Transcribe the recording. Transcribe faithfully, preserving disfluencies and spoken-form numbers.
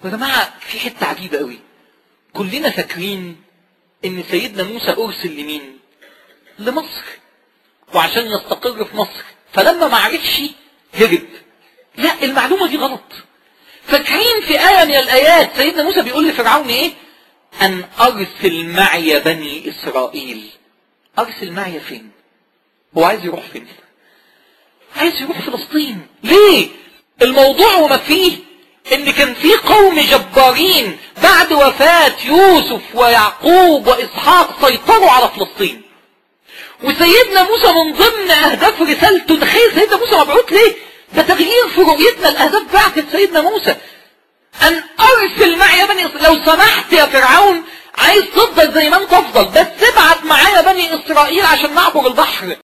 يا جماعة في حتة عجيبة قوي. كلنا فاكرين ان سيدنا موسى ارسل لمين؟ لمصر، وعشان يستقر في مصر، فلما ما عرفش هرب. لا، المعلومة دي غلط. فاكرين في آية من الآيات سيدنا موسى بيقول لفرعون ايه؟ ان ارسل معي بني اسرائيل. ارسل معي فين؟ هو عايز يروح فين؟ عايز يروح فلسطين. ليه؟ الموضوع وما فيه ان كان في قوم جبارين بعد وفاة يوسف ويعقوب واسحاق سيطروا على فلسطين، وسيدنا موسى من ضمن اهداف رسالته، تخيل سيدنا موسى مبعوث ليه؟ ده تغيير في رؤيتنا الاهداف بعثة سيدنا موسى. ان ارسل معي بني اسرائيل، لو سمحت يا فرعون عايز تفضل زي ما انت افضل، بس ابعت معايا بني اسرائيل عشان نعبر البحر.